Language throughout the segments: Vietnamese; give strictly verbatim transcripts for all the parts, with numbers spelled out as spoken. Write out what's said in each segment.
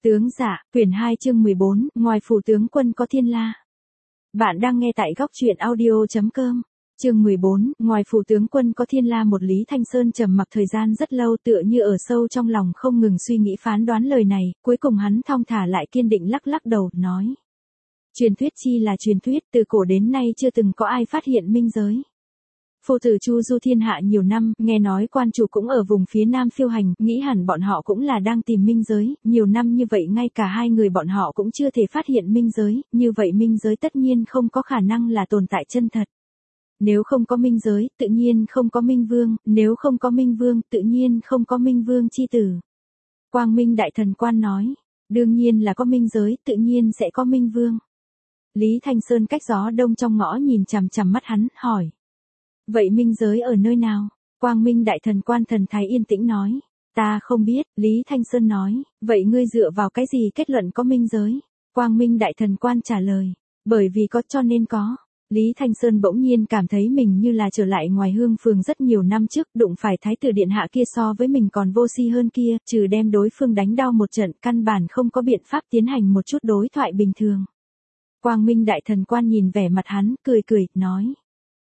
Tướng dạ, quyển hai chương mười bốn, ngoài phủ tướng quân có thiên la. Bạn đang nghe tại góc truyện audio chấm com. Chương mười bốn, ngoài phủ tướng quân có thiên la. Một Lý Thanh Sơn trầm mặc thời gian rất lâu, tựa như ở sâu trong lòng không ngừng suy nghĩ phán đoán lời này, cuối cùng hắn thong thả lại kiên định lắc lắc đầu, nói. Truyền thuyết chi là truyền thuyết, từ cổ đến nay chưa từng có ai phát hiện minh giới. Phu tử Chu du thiên hạ nhiều năm, nghe nói quan chủ cũng ở vùng phía nam phiêu hành, nghĩ hẳn bọn họ cũng là đang tìm minh giới, nhiều năm như vậy ngay cả hai người bọn họ cũng chưa thể phát hiện minh giới, như vậy minh giới tất nhiên không có khả năng là tồn tại chân thật. Nếu không có minh giới, tự nhiên không có minh vương, nếu không có minh vương, tự nhiên không có minh vương chi tử. Quang Minh Đại Thần Quan nói, đương nhiên là có minh giới, tự nhiên sẽ có minh vương. Lý Thanh Sơn cách gió đông trong ngõ nhìn chằm chằm mắt hắn, hỏi. Vậy minh giới ở nơi nào? Quang Minh Đại Thần Quan thần thái yên tĩnh nói. Ta không biết, Lý Thanh Sơn nói. Vậy ngươi dựa vào cái gì kết luận có minh giới? Quang Minh Đại Thần Quan trả lời. Bởi vì có cho nên có. Lý Thanh Sơn bỗng nhiên cảm thấy mình như là trở lại ngoài Hương Phường rất nhiều năm trước, đụng phải thái tử điện hạ kia so với mình còn vô si hơn kia, trừ đem đối phương đánh đau một trận, căn bản không có biện pháp tiến hành một chút đối thoại bình thường. Quang Minh Đại Thần Quan nhìn vẻ mặt hắn, cười cười, nói.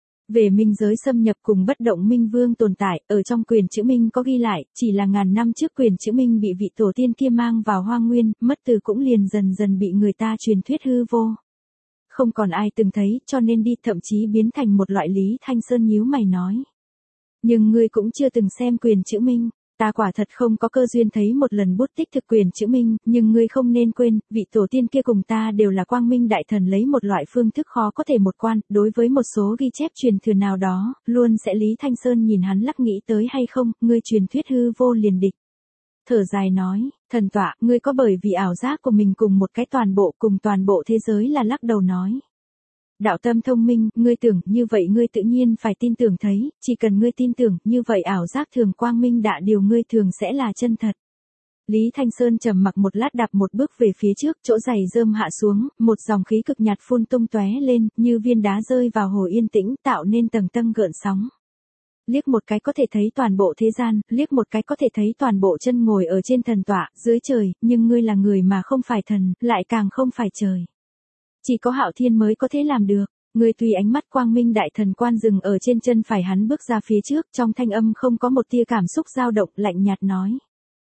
Về minh giới xâm nhập cùng bất động minh vương tồn tại, ở trong quyền chữ minh có ghi lại, chỉ là ngàn năm trước quyền chữ minh bị vị tổ tiên kia mang vào hoang nguyên, mất từ cũng liền dần dần bị người ta truyền thuyết hư vô. Không còn ai từng thấy, cho nên đi, thậm chí biến thành một loại. Lý Thanh Sơn nhíu mày nói. Nhưng ngươi cũng chưa từng xem quyền chữ minh. Ta quả thật không có cơ duyên thấy một lần bút tích thực quyền chữ minh, nhưng ngươi không nên quên, vị tổ tiên kia cùng ta đều là Quang Minh Đại Thần lấy một loại phương thức khó có thể một quan, đối với một số ghi chép truyền thừa nào đó, luôn sẽ. Lý Thanh Sơn nhìn hắn lắc nghĩ tới hay không, ngươi truyền thuyết hư vô liền địch. Thở dài nói, thần tọa, ngươi có bởi vì ảo giác của mình cùng một cái toàn bộ cùng toàn bộ thế giới là lắc đầu nói. Đạo tâm thông minh, ngươi tưởng như vậy ngươi tự nhiên phải tin tưởng thấy, chỉ cần ngươi tin tưởng, như vậy ảo giác thường quang minh đạ điều ngươi thường sẽ là chân thật. Lý Thanh Sơn trầm mặc một lát đạp một bước về phía trước, chỗ giày rơm hạ xuống, một dòng khí cực nhạt phun tung tóe lên, như viên đá rơi vào hồ yên tĩnh, tạo nên tầng tầng gợn sóng. Liếc một cái có thể thấy toàn bộ thế gian, liếc một cái có thể thấy toàn bộ chân ngồi ở trên thần tọa, dưới trời, nhưng ngươi là người mà không phải thần, lại càng không phải trời. Chỉ có Hạo Thiên mới có thể làm được. Ngươi tùy ánh mắt Quang Minh Đại Thần Quan dừng ở trên chân phải hắn, bước ra phía trước, trong thanh âm không có một tia cảm xúc dao động, lạnh nhạt nói.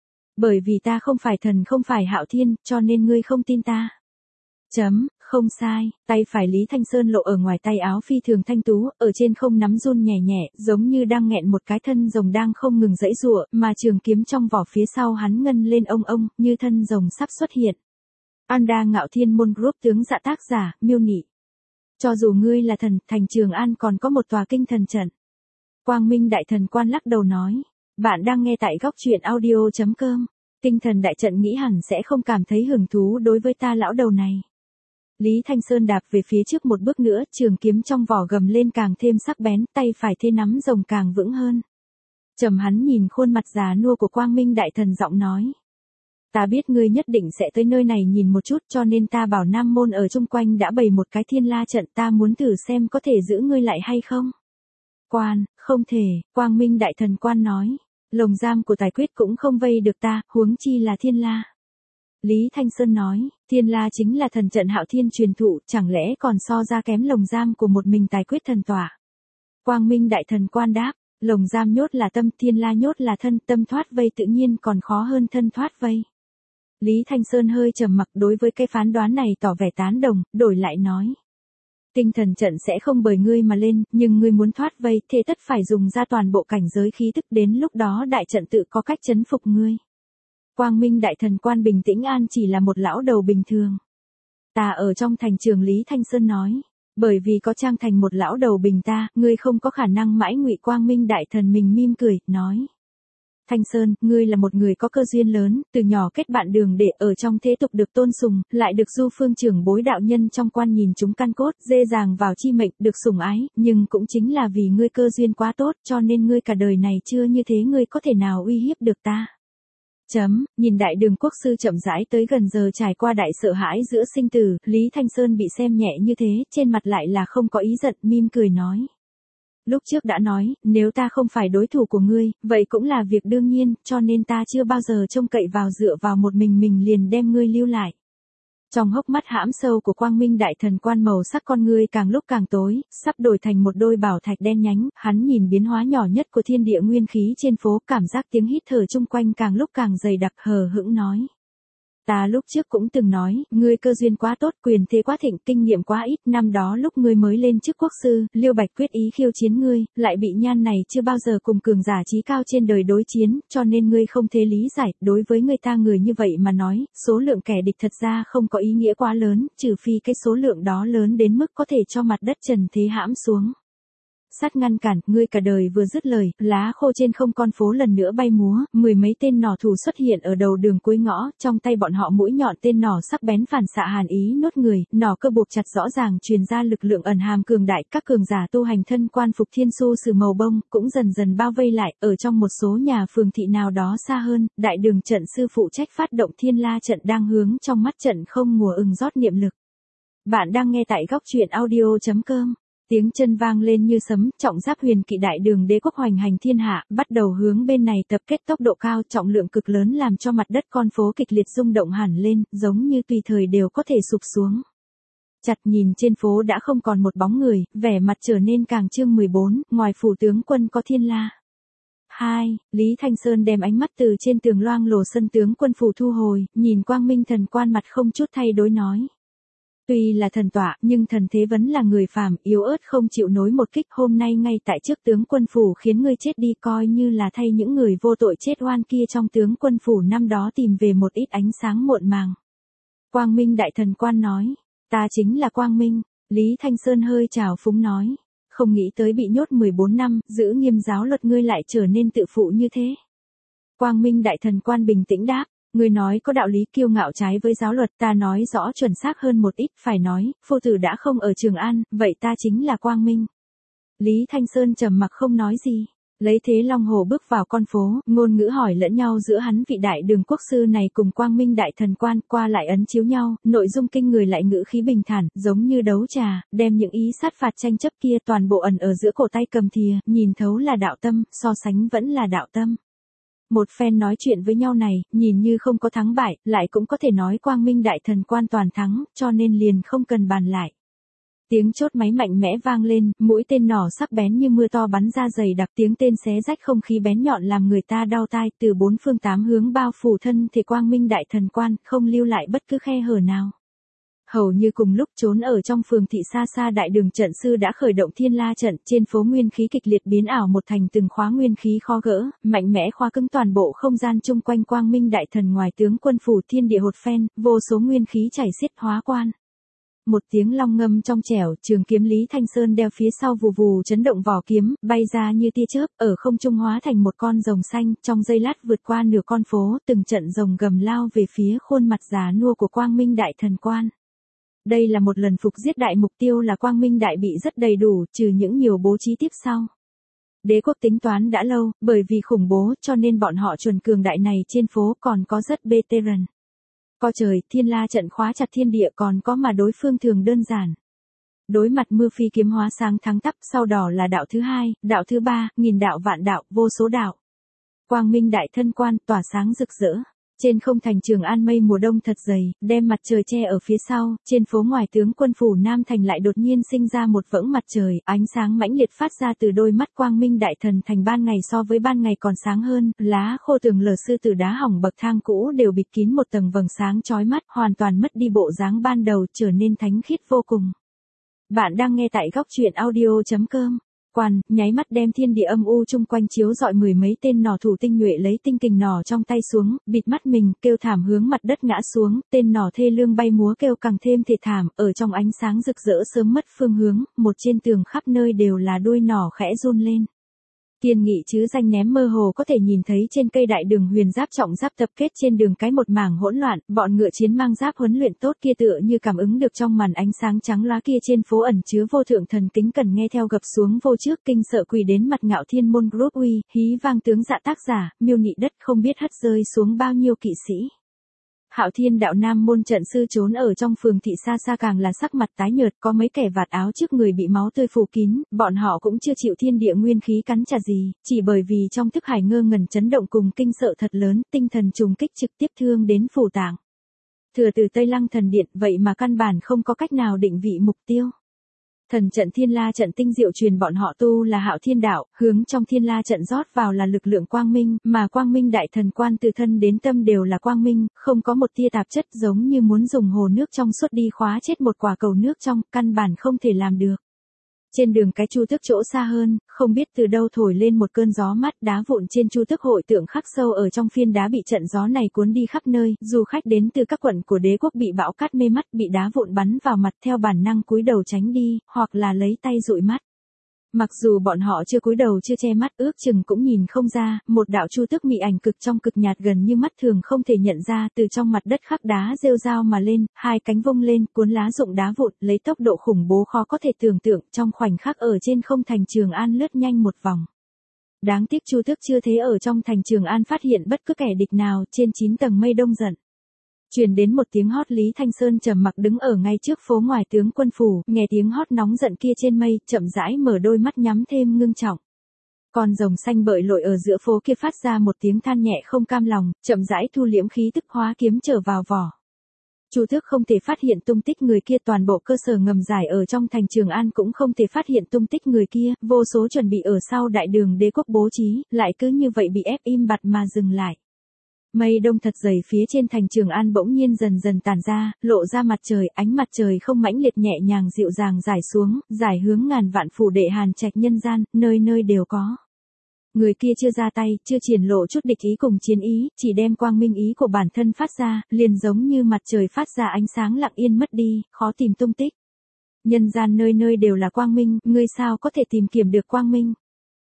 Bởi vì ta không phải thần, không phải Hạo Thiên, cho nên ngươi không tin ta. Chấm, không sai. Tay phải Lý Thanh Sơn lộ ở ngoài tay áo phi thường thanh tú, ở trên không nắm run nhẹ nhẹ, giống như đang nghẹn một cái thân rồng đang không ngừng giãy giụa, mà trường kiếm trong vỏ phía sau hắn ngân lên ông ông, như thân rồng sắp xuất hiện. Anda Ngạo Thiên Môn Group tướng dạ tác giả, miêu nị. Cho dù ngươi là thần, thành Trường An còn có một tòa kinh thần trận. Quang Minh Đại Thần Quan lắc đầu nói. Bạn đang nghe tại góc truyện audio chấm com. Kinh thần đại trận nghĩ hẳn sẽ không cảm thấy hứng thú đối với ta lão đầu này. Lý Thanh Sơn đạp về phía trước một bước nữa, trường kiếm trong vỏ gầm lên càng thêm sắc bén, tay phải thế nắm rồng càng vững hơn. Trầm hắn nhìn khuôn mặt già nua của Quang Minh Đại Thần giọng nói. Ta biết ngươi nhất định sẽ tới nơi này nhìn một chút, cho nên ta bảo Nam Môn ở chung quanh đã bày một cái thiên la trận, ta muốn thử xem có thể giữ ngươi lại hay không. Quan, không thể, Quang Minh Đại Thần Quan nói. Lồng giam của tài quyết cũng không vây được ta, huống chi là thiên la. Lý Thanh Sơn nói, thiên la chính là thần trận Hạo Thiên truyền thụ, chẳng lẽ còn so ra kém lồng giam của một mình tài quyết thần tỏa. Quang Minh Đại Thần Quan đáp, lồng giam nhốt là tâm, thiên la nhốt là thân, tâm thoát vây tự nhiên còn khó hơn thân thoát vây. Lý Thanh Sơn hơi trầm mặc, đối với cái phán đoán này tỏ vẻ tán đồng, đổi lại nói. Tinh thần trận sẽ không bởi ngươi mà lên, nhưng ngươi muốn thoát vây, thế tất phải dùng ra toàn bộ cảnh giới khí tức, đến lúc đó đại trận tự có cách chấn phục ngươi. Quang Minh Đại Thần Quan bình tĩnh an chỉ là một lão đầu bình thường. Ta ở trong thành trường, Lý Thanh Sơn nói. Bởi vì có trang thành một lão đầu bình ta, ngươi không có khả năng mãi ngụy. Quang Minh Đại Thần mình mỉm cười, nói. Thanh Sơn, ngươi là một người có cơ duyên lớn, từ nhỏ kết bạn đường để ở trong thế tục được tôn sùng, lại được Du Phương trưởng bối đạo nhân trong quan nhìn chúng căn cốt, dễ dàng vào chi mệnh, được sủng ái, nhưng cũng chính là vì ngươi cơ duyên quá tốt, cho nên ngươi cả đời này chưa như thế ngươi có thể nào uy hiếp được ta. Chấm, nhìn Đại Đường Quốc sư chậm rãi tới gần, giờ trải qua đại sợ hãi giữa sinh tử, Lý Thanh Sơn bị xem nhẹ như thế, trên mặt lại là không có ý giận, mỉm cười nói. Lúc trước đã nói, nếu ta không phải đối thủ của ngươi, vậy cũng là việc đương nhiên, cho nên ta chưa bao giờ trông cậy vào dựa vào một mình mình liền đem ngươi lưu lại. Trong hốc mắt hãm sâu của Quang Minh Đại Thần Quan màu sắc con ngươi càng lúc càng tối, sắp đổi thành một đôi bảo thạch đen nhánh, hắn nhìn biến hóa nhỏ nhất của thiên địa nguyên khí trên phố, cảm giác tiếng hít thở chung quanh càng lúc càng dày đặc, hờ hững nói. Ta lúc trước cũng từng nói, ngươi cơ duyên quá tốt, quyền thế quá thịnh, kinh nghiệm quá ít, năm đó lúc ngươi mới lên chức quốc sư, Liêu Bạch quyết ý khiêu chiến ngươi, lại bị nhan này chưa bao giờ cùng cường giả trí cao trên đời đối chiến, cho nên ngươi không thể lý giải, đối với người ta người như vậy mà nói, số lượng kẻ địch thật ra không có ý nghĩa quá lớn, trừ phi cái số lượng đó lớn đến mức có thể cho mặt đất trần thế hãm xuống. Sát ngăn cản, ngươi cả đời vừa dứt lời, lá khô trên không con phố lần nữa bay múa, mười mấy tên nỏ thủ xuất hiện ở đầu đường cuối ngõ, trong tay bọn họ mũi nhọn tên nỏ sắc bén phản xạ hàn ý nốt người, nỏ cơ buộc chặt rõ ràng truyền ra lực lượng ẩn hàm cường đại, các cường giả tu hành thân quan phục thiên su sử màu bông, cũng dần dần bao vây lại, ở trong một số nhà phường thị nào đó xa hơn, đại đường trận sư phụ trách phát động thiên la trận đang hướng trong mắt trận không mùa ưng rót niệm lực. Bạn đang nghe tại góc truyện audio chấm com. Tiếng chân vang lên như sấm, trọng giáp huyền kỵ đại đường đế quốc hoành hành thiên hạ, bắt đầu hướng bên này tập kết tốc độ cao, trọng lượng cực lớn làm cho mặt đất con phố kịch liệt rung động hẳn lên, giống như tùy thời đều có thể sụp xuống. Chặt nhìn trên phố đã không còn một bóng người, vẻ mặt trở nên càng chương mười bốn, ngoài phủ tướng quân có thiên la. hai. Lý Thanh Sơn đem ánh mắt từ trên tường loang lổ sân tướng quân phủ thu hồi, nhìn Quang Minh Thần Quan mặt không chút thay đổi nói. Tuy là thần tọa, nhưng thần thế vẫn là người phàm, yếu ớt không chịu nổi một kích, hôm nay ngay tại trước tướng quân phủ khiến ngươi chết đi, coi như là thay những người vô tội chết oan kia trong tướng quân phủ năm đó tìm về một ít ánh sáng muộn màng. Quang Minh Đại Thần Quan nói, ta chính là Quang Minh. Lý Thanh Sơn hơi trào phúng nói, không nghĩ tới bị nhốt mười bốn năm, giữ nghiêm giáo luật ngươi lại trở nên tự phụ như thế. Quang Minh Đại Thần Quan bình tĩnh đáp. Người nói có đạo lý kiêu ngạo trái với giáo luật, ta nói rõ chuẩn xác hơn một ít, phải nói, phu tử đã không ở Trường An, vậy ta chính là Quang Minh. Lý Thanh Sơn trầm mặc không nói gì, lấy thế long hồ bước vào con phố, ngôn ngữ hỏi lẫn nhau giữa hắn vị đại đường quốc sư này cùng Quang Minh Đại Thần Quan, qua lại ấn chiếu nhau, nội dung kinh người lại ngữ khí bình thản, giống như đấu trà, đem những ý sát phạt tranh chấp kia toàn bộ ẩn ở giữa cổ tay cầm thìa, nhìn thấu là đạo tâm, so sánh vẫn là đạo tâm. Một phen nói chuyện với nhau này, nhìn như không có thắng bại, lại cũng có thể nói Quang Minh Đại Thần Quan toàn thắng, cho nên liền không cần bàn lại. Tiếng chốt máy mạnh mẽ vang lên, mũi tên nỏ sắc bén như mưa to bắn ra dày đặc, tiếng tên xé rách không khí bén nhọn làm người ta đau tai, từ bốn phương tám hướng bao phủ thân thể Quang Minh Đại Thần Quan, không lưu lại bất cứ khe hở nào. Hầu như cùng lúc trốn ở trong phường thị xa xa đại đường trận sư đã khởi động thiên la trận, trên phố nguyên khí kịch liệt biến ảo một thành từng khóa nguyên khí khó gỡ, mạnh mẽ khóa cứng toàn bộ không gian chung quanh Quang Minh Đại Thần ngoài tướng quân phủ thiên địa hột phen, vô số nguyên khí chảy xiết hóa quan. Một tiếng long ngâm trong trẻo, trường kiếm Lý Thanh Sơn đeo phía sau vù vù chấn động vỏ kiếm, bay ra như tia chớp, ở không trung hóa thành một con rồng xanh, trong giây lát vượt qua nửa con phố, từng trận rồng gầm lao về phía khuôn mặt già nua của Quang Minh Đại Thần Quan. Đây là một lần phục giết đại, mục tiêu là Quang Minh Đại bị rất đầy đủ, trừ những nhiều bố trí tiếp sau. Đế quốc tính toán đã lâu, bởi vì khủng bố cho nên bọn họ chuẩn cường đại này trên phố còn có rất bê tê rần. Có trời, thiên la trận khóa chặt thiên địa, còn có mà đối phương thường đơn giản. Đối mặt mưa phi kiếm hóa sáng thắng tắp, sau đó là đạo thứ hai, đạo thứ ba, nghìn đạo vạn đạo, vô số đạo. Quang Minh Đại Thân Quan tỏa sáng rực rỡ. Trên không thành Trường An mây mùa đông thật dày, đem mặt trời che ở phía sau, trên phố ngoài tướng quân phủ Nam Thành lại đột nhiên sinh ra một vẫng mặt trời, ánh sáng mãnh liệt phát ra từ đôi mắt Quang Minh Đại Thần thành ban ngày so với ban ngày còn sáng hơn, lá khô tường lở sư tử đá hỏng bậc thang cũ đều bịt kín một tầng vầng sáng chói mắt, hoàn toàn mất đi bộ dáng ban đầu, trở nên thánh khiết vô cùng. Bạn đang nghe tại góc truyện audio chấm com. Quan, nháy mắt đem thiên địa âm u chung quanh chiếu rọi mười mấy tên nỏ thủ tinh nhuệ lấy tinh kình nỏ trong tay xuống, bịt mắt mình, kêu thảm hướng mặt đất ngã xuống, tên nỏ thê lương bay múa kêu càng thêm thê thảm, ở trong ánh sáng rực rỡ sớm mất phương hướng, một trên tường khắp nơi đều là đuôi nỏ khẽ run lên. Kiên nghị chứ danh ném mơ hồ có thể nhìn thấy trên cây đại đường huyền giáp trọng giáp tập kết trên đường cái một mảng hỗn loạn, bọn ngựa chiến mang giáp huấn luyện tốt kia tựa như cảm ứng được trong màn ánh sáng trắng loá kia trên phố ẩn chứa vô thượng thần kính cần nghe theo gập xuống vô trước kinh sợ quỳ đến mặt ngạo thiên môn group uy, hí vang tướng dạ tác giả, miêu nị đất không biết hất rơi xuống bao nhiêu kỵ sĩ. Hạo Thiên đạo Nam môn trận sư trốn ở trong phường thị xa xa càng là sắc mặt tái nhợt, có mấy kẻ vạt áo trước người bị máu tươi phủ kín, bọn họ cũng chưa chịu thiên địa nguyên khí cắn trả gì, chỉ bởi vì trong thức hải ngơ ngẩn chấn động cùng kinh sợ thật lớn, tinh thần trùng kích trực tiếp thương đến phủ tạng. Thừa từ Tây Lăng thần điện, vậy mà căn bản không có cách nào định vị mục tiêu. Thần trận Thiên La trận tinh diệu truyền bọn họ tu là Hạo Thiên đạo, hướng trong Thiên La trận rót vào là lực lượng quang minh, mà quang minh đại thần quan từ thân đến tâm đều là quang minh, không có một tia tạp chất, giống như muốn dùng hồ nước trong suốt đi khóa chết một quả cầu nước trong, căn bản không thể làm được. Trên đường cái Chu Tước chỗ xa hơn, không biết từ đâu thổi lên một cơn gió mát, đá vụn trên Chu Tước hội tượng khắc sâu ở trong phiên đá bị trận gió này cuốn đi khắp nơi, du khách đến từ các quận của đế quốc bị bão cát mê mắt, bị đá vụn bắn vào mặt theo bản năng cúi đầu tránh đi, hoặc là lấy tay dụi mắt. Mặc dù bọn họ chưa cúi đầu chưa che mắt, ước chừng cũng nhìn không ra, một đạo Chu Tước mị ảnh cực trong cực nhạt gần như mắt thường không thể nhận ra, từ trong mặt đất khắc đá rêu rao mà lên, hai cánh vung lên, cuốn lá rụng đá vụn, lấy tốc độ khủng bố khó có thể tưởng tượng, trong khoảnh khắc ở trên không thành Trường An lướt nhanh một vòng. Đáng tiếc Chu Tước chưa thế ở trong thành Trường An phát hiện bất cứ kẻ địch nào, trên chín tầng mây đông giận. Truyền đến một tiếng hót, Lý Thanh Sơn trầm mặc đứng ở ngay trước phố ngoài tướng quân phủ, nghe tiếng hót nóng giận kia trên mây, chậm rãi mở đôi mắt nhắm thêm ngưng trọng. Con rồng xanh bợi lội ở giữa phố kia phát ra một tiếng than nhẹ không cam lòng, chậm rãi thu liễm khí tức hóa kiếm trở vào vỏ. Chu Tước không thể phát hiện tung tích người kia, toàn bộ cơ sở ngầm giải ở trong thành Trường An cũng không thể phát hiện tung tích người kia, vô số chuẩn bị ở sau đại đường đế quốc bố trí, lại cứ như vậy bị ép im bặt mà dừng lại. Mây đông thật dày phía trên thành Trường An bỗng nhiên dần dần tàn ra, lộ ra mặt trời, ánh mặt trời không mãnh liệt nhẹ nhàng dịu dàng rải xuống, rải hướng ngàn vạn phủ đệ hàn trạch nhân gian, nơi nơi đều có. Người kia chưa ra tay, chưa triển lộ chút địch ý cùng chiến ý, chỉ đem quang minh ý của bản thân phát ra, liền giống như mặt trời phát ra ánh sáng lặng yên mất đi, khó tìm tung tích. Nhân gian nơi nơi đều là quang minh, ngươi sao có thể tìm kiếm được quang minh?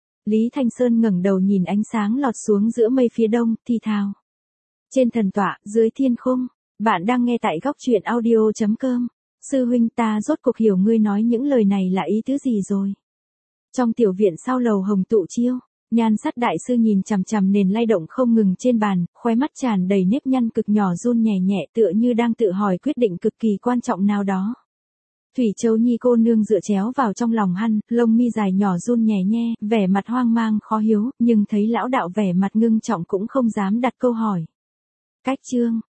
Lý Thanh Sơn ngẩng đầu nhìn ánh sáng lọt xuống giữa mây phía đông, thì thào. Trên thần tọa, dưới thiên khung, bạn đang nghe tại góc truyện audio chấm com. Sư huynh, ta rốt cuộc hiểu ngươi nói những lời này là ý tứ gì rồi. Trong tiểu viện sau lầu hồng tụ chiêu, Nhan Sát đại sư nhìn chằm chằm nền lay động không ngừng trên bàn, khóe mắt tràn đầy nếp nhăn cực nhỏ run nhẹ nhẹ, tựa như đang tự hỏi quyết định cực kỳ quan trọng nào đó. Thủy Châu Nhi cô nương dựa chéo vào trong lòng hắn, lông mi dài nhỏ run nhẹ nhẹ, vẻ mặt hoang mang khó hiếu, nhưng thấy lão đạo vẻ mặt ngưng trọng cũng không dám đặt câu hỏi. Cách chương,